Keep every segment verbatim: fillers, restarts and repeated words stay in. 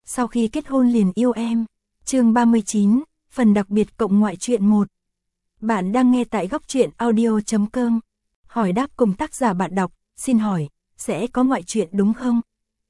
sau khi kết hôn liền yêu em. Chương ba mươi chín, phần đặc biệt cộng ngoại truyện một. Bạn đang nghe tại góc truyện audio chấm com. Hỏi đáp cùng tác giả bạn đọc, xin hỏi, sẽ có ngoại truyện đúng không?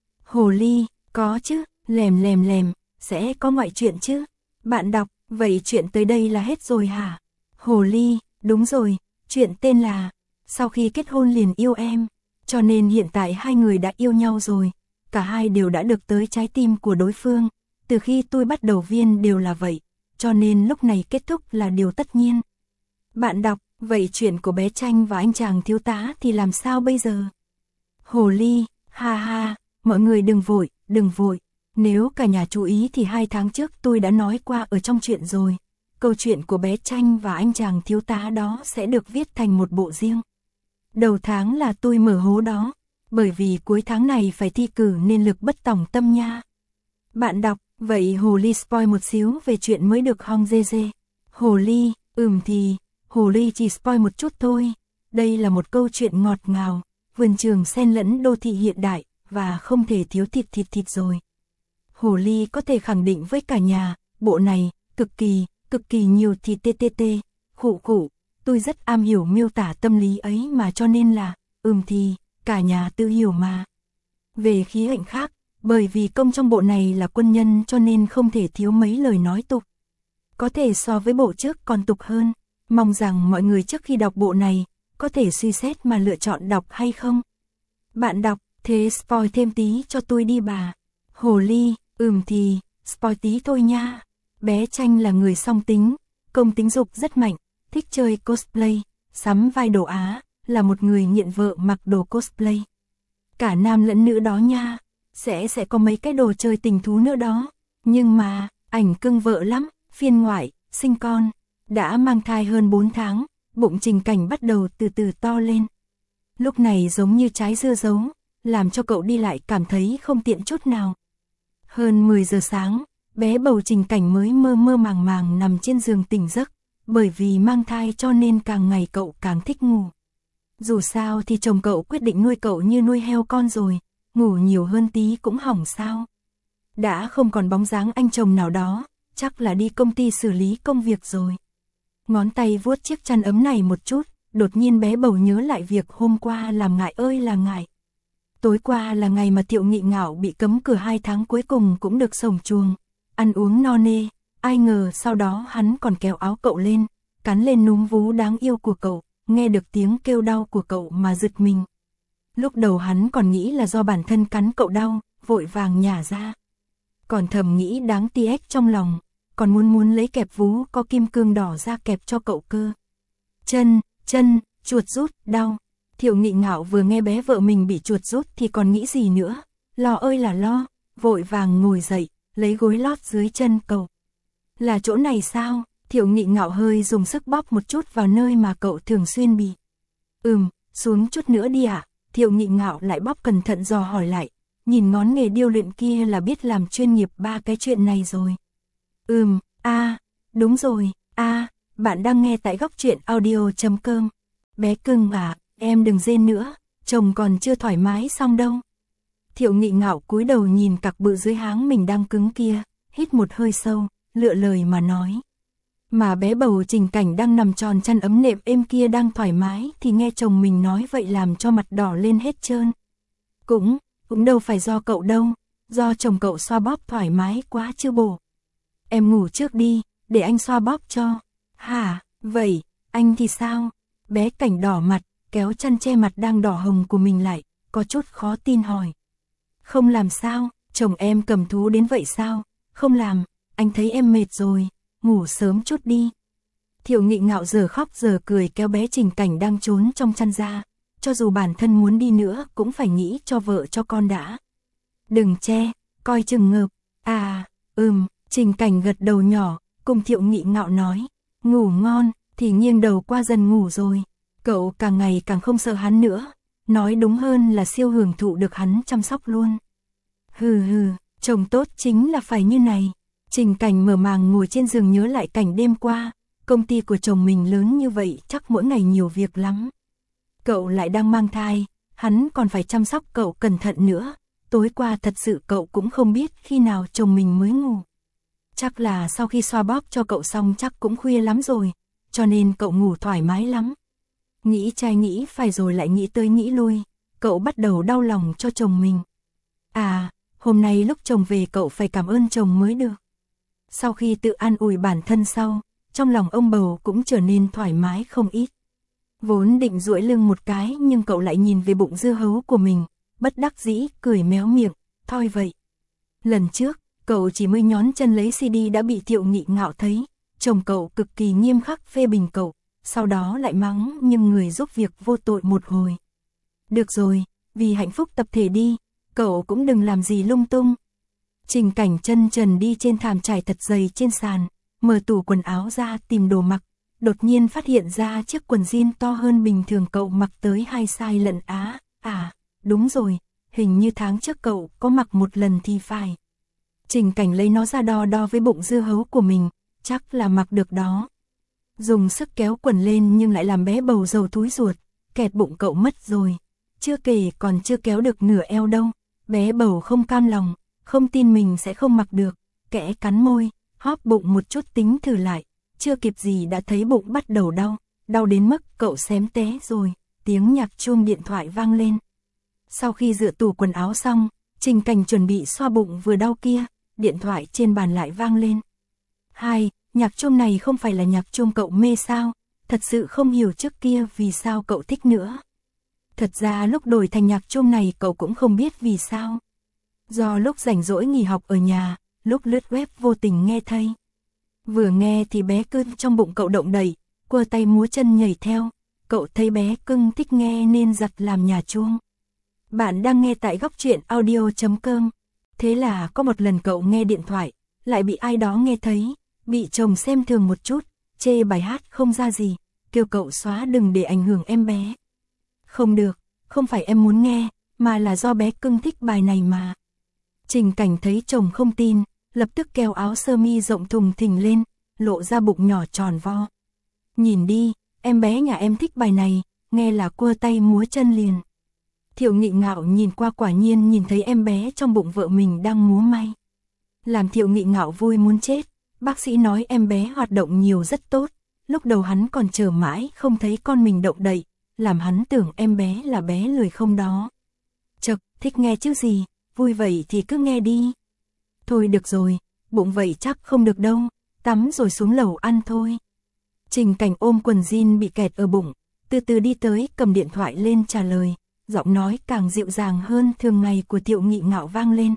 Hồ ly, có chứ, lèm lèm lèm, sẽ có ngoại truyện chứ. Bạn đọc, vậy chuyện tới đây là hết rồi hả? Hồ ly, đúng rồi, chuyện tên là sau khi kết hôn liền yêu em. Cho nên hiện tại hai người đã yêu nhau rồi, cả hai đều đã được tới trái tim của đối phương. Từ khi tôi bắt đầu viên đều là vậy, cho nên lúc này kết thúc là điều tất nhiên. Bạn đọc, vậy chuyện của bé Tranh và anh chàng thiếu tá thì làm sao bây giờ? Hồ ly, ha ha, mọi người đừng vội, đừng vội. Nếu cả nhà chú ý thì hai tháng trước tôi đã nói qua ở trong chuyện rồi. Câu chuyện của bé Tranh và anh chàng thiếu tá đó sẽ được viết thành một bộ riêng. Đầu tháng là tôi mở hố đó, bởi vì cuối tháng này phải thi cử nên lực bất tòng tâm nha. Bạn đọc, vậy Hồ ly spoil một xíu về chuyện mới được hong dê dê. Hồ ly, ừm thì, Hồ ly chỉ spoil một chút thôi. Đây là một câu chuyện ngọt ngào, vườn trường xen lẫn đô thị hiện đại, và không thể thiếu thịt thịt thịt rồi. Hồ ly có thể khẳng định với cả nhà, bộ này, cực kỳ, cực kỳ nhiều thịt tê tê tê, khụ khụ. Tôi rất am hiểu miêu tả tâm lý ấy mà cho nên là, ừm thì, cả nhà tự hiểu mà. Về khía cạnh khác, bởi vì công trong bộ này là quân nhân cho nên không thể thiếu mấy lời nói tục. Có thể so với bộ trước còn tục hơn, mong rằng mọi người trước khi đọc bộ này, có thể suy xét mà lựa chọn đọc hay không. Bạn đọc, thế spoil thêm tí cho tôi đi bà. Hồ ly, ừm thì, spoil tí thôi nha. Bé Tranh là người song tính, công tính dục rất mạnh. Thích chơi cosplay, sắm vai đồ Á, là một người nghiện vợ mặc đồ cosplay. Cả nam lẫn nữ đó nha, sẽ sẽ có mấy cái đồ chơi tình thú nữa đó. Nhưng mà, ảnh cưng vợ lắm, phiên ngoại, sinh con, đã mang thai hơn bốn tháng, bụng Trình Cảnh bắt đầu từ từ to lên. Lúc này giống như trái dưa dấu, làm cho cậu đi lại cảm thấy không tiện chút nào. Hơn mười giờ sáng, bé bầu Trình Cảnh mới mơ mơ màng màng nằm trên giường tỉnh giấc. Bởi vì mang thai cho nên càng ngày cậu càng thích ngủ. Dù sao thì chồng cậu quyết định nuôi cậu như nuôi heo con rồi, ngủ nhiều hơn tí cũng hỏng sao. Đã không còn bóng dáng anh chồng nào đó, chắc là đi công ty xử lý công việc rồi. Ngón tay vuốt chiếc chăn ấm này một chút, đột nhiên bé bầu nhớ lại việc hôm qua làm ngại ơi là ngại. Tối qua là ngày mà Thiệu Nghị Ngạo bị cấm cửa hai tháng cuối cùng cũng được sổng chuồng, ăn uống no nê. Ai ngờ sau đó hắn còn kéo áo cậu lên, cắn lên núm vú đáng yêu của cậu, nghe được tiếng kêu đau của cậu mà giật mình. Lúc đầu hắn còn nghĩ là do bản thân cắn cậu đau, vội vàng nhả ra. Còn thầm nghĩ đáng tiếc trong lòng, còn muốn muốn lấy kẹp vú có kim cương đỏ ra kẹp cho cậu cơ. Chân, chân, chuột rút, đau. Thiệu Nghị Ngạo vừa nghe bé vợ mình bị chuột rút thì còn nghĩ gì nữa, lo ơi là lo, vội vàng ngồi dậy, lấy gối lót dưới chân cậu. Là chỗ này sao? Thiệu Nghị Ngạo hơi dùng sức bóp một chút vào nơi mà cậu thường xuyên bị. Ừm, xuống chút nữa đi ạ. À? Thiệu Nghị Ngạo lại bóp cẩn thận dò hỏi lại, nhìn ngón nghề điêu luyện kia là biết làm chuyên nghiệp ba cái chuyện này rồi. Ừm, a, à, đúng rồi, a, à, bạn đang nghe tại góc truyện audio chấm com. Bé cưng à, em đừng rên nữa, chồng còn chưa thoải mái xong đâu. Thiệu Nghị Ngạo cúi đầu nhìn cặc bự dưới háng mình đang cứng kia, hít một hơi sâu, lựa lời mà nói. Mà bé bầu Trình Cảnh đang nằm tròn chăn ấm nệm êm kia đang thoải mái thì nghe chồng mình nói vậy làm cho mặt đỏ lên hết trơn. Cũng, cũng đâu phải do cậu đâu, do chồng cậu xoa bóp thoải mái quá chứ bồ. Em ngủ trước đi, để anh xoa bóp cho. Hả, vậy, anh thì sao? Bé Cảnh đỏ mặt, kéo chăn che mặt đang đỏ hồng của mình lại, có chút khó tin hỏi. Không làm sao, chồng em cầm thú đến vậy sao? Không làm, anh thấy em mệt rồi, ngủ sớm chút đi. Thiệu Nghị Ngạo giờ khóc giờ cười kéo bé Trình Cảnh đang trốn trong chăn ra, cho dù bản thân muốn đi nữa cũng phải nghĩ cho vợ cho con đã. Đừng che, coi chừng ngợp. À, ừm, Trình Cảnh gật đầu nhỏ, cùng Thiệu Nghị Ngạo nói, ngủ ngon, thì nghiêng đầu qua dần ngủ rồi. Cậu càng ngày càng không sợ hắn nữa, nói đúng hơn là siêu hưởng thụ được hắn chăm sóc luôn. Hừ hừ, chồng tốt chính là phải như này. Trình Cảnh mở màng ngồi trên giường nhớ lại cảnh đêm qua, công ty của chồng mình lớn như vậy chắc mỗi ngày nhiều việc lắm. Cậu lại đang mang thai, hắn còn phải chăm sóc cậu cẩn thận nữa, tối qua thật sự cậu cũng không biết khi nào chồng mình mới ngủ. Chắc là sau khi xoa bóp cho cậu xong chắc cũng khuya lắm rồi, cho nên cậu ngủ thoải mái lắm. Nghĩ trai nghĩ phải rồi lại nghĩ tới nghĩ lui, cậu bắt đầu đau lòng cho chồng mình. À, hôm nay lúc chồng về cậu phải cảm ơn chồng mới được. Sau khi tự an ủi bản thân sau, trong lòng ông bầu cũng trở nên thoải mái không ít. Vốn định duỗi lưng một cái nhưng cậu lại nhìn về bụng dưa hấu của mình, bất đắc dĩ cười méo miệng, thôi vậy. Lần trước, cậu chỉ mới nhón chân lấy xê đê đã bị Thiệu Nghị Ngạo thấy, chồng cậu cực kỳ nghiêm khắc phê bình cậu, sau đó lại mắng nhưng người giúp việc vô tội một hồi. Được rồi, vì hạnh phúc tập thể đi, cậu cũng đừng làm gì lung tung. Trình Cảnh chân trần đi trên thảm trải thật dày trên sàn, mở tủ quần áo ra tìm đồ mặc, đột nhiên phát hiện ra chiếc quần jean to hơn bình thường cậu mặc tới hai size lận á. À, đúng rồi, hình như tháng trước cậu có mặc một lần thì phải. Trình Cảnh lấy nó ra đo đo với bụng dưa hấu của mình, chắc là mặc được đó. Dùng sức kéo quần lên nhưng lại làm bé bầu dầu thúi ruột, kẹt bụng cậu mất rồi. Chưa kể còn chưa kéo được nửa eo đâu, bé bầu không cam lòng, không tin mình sẽ không mặc được, kẽ cắn môi, hóp bụng một chút tính thử lại, chưa kịp gì đã thấy bụng bắt đầu đau, đau đến mức cậu xém té rồi, tiếng nhạc chuông điện thoại vang lên. Sau khi rửa tủ quần áo xong, Trình Cảnh chuẩn bị xoa bụng vừa đau kia, điện thoại trên bàn lại vang lên. Hai, nhạc chuông này không phải là nhạc chuông cậu mê sao, thật sự không hiểu trước kia vì sao cậu thích nữa. Thật ra lúc đổi thành nhạc chuông này cậu cũng không biết vì sao. Do lúc rảnh rỗi nghỉ học ở nhà, lúc lướt web vô tình nghe thấy. Vừa nghe thì bé cưng trong bụng cậu động đậy, quơ tay múa chân nhảy theo, cậu thấy bé cưng thích nghe nên giật làm nhà chuông. Bạn đang nghe tại góc truyện audio chấm com. Thế là có một lần cậu nghe điện thoại, lại bị ai đó nghe thấy, bị chồng xem thường một chút, chê bài hát không ra gì, kêu cậu xóa đừng để ảnh hưởng em bé. Không được, không phải em muốn nghe, mà là do bé cưng thích bài này mà. Trình Cảnh thấy chồng không tin, lập tức kéo áo sơ mi rộng thùng thình lên, lộ ra bụng nhỏ tròn vo. Nhìn đi, em bé nhà em thích bài này, nghe là quơ tay múa chân liền. Thiệu Nghị Ngạo nhìn qua quả nhiên nhìn thấy em bé trong bụng vợ mình đang múa may. Làm Thiệu Nghị Ngạo vui muốn chết, bác sĩ nói em bé hoạt động nhiều rất tốt, lúc đầu hắn còn chờ mãi không thấy con mình động đậy, làm hắn tưởng em bé là bé lười không đó. Chật, thích nghe chứ gì, vui vậy thì cứ nghe đi. Thôi được rồi, bụng vậy chắc không được đâu, tắm rồi xuống lầu ăn thôi. Trình Cảnh ôm quần jean bị kẹt ở bụng, từ từ đi tới cầm điện thoại lên trả lời, giọng nói càng dịu dàng hơn thường ngày của Thiệu Nghị Ngạo vang lên.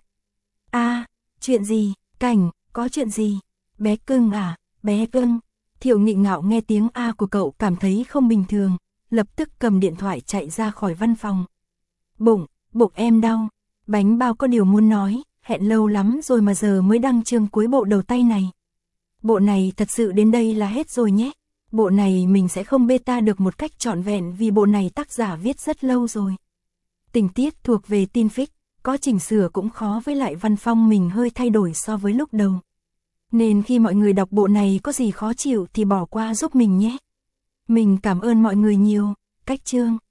A, chuyện gì, Cảnh, có chuyện gì? Bé cưng à, bé cưng. Thiệu Nghị Ngạo nghe tiếng A của cậu cảm thấy không bình thường, lập tức cầm điện thoại chạy ra khỏi văn phòng. Bụng, bụng em đau, bánh bao có điều muốn nói, hẹn lâu lắm rồi mà giờ mới đăng chương cuối bộ đầu tay này. Bộ này thật sự đến đây là hết rồi nhé. Bộ này mình sẽ không beta được một cách trọn vẹn vì bộ này tác giả viết rất lâu rồi. Tình tiết thuộc về tin fic, có chỉnh sửa cũng khó với lại văn phong mình hơi thay đổi so với lúc đầu. Nên khi mọi người đọc bộ này có gì khó chịu thì bỏ qua giúp mình nhé. Mình cảm ơn mọi người nhiều, cách chương.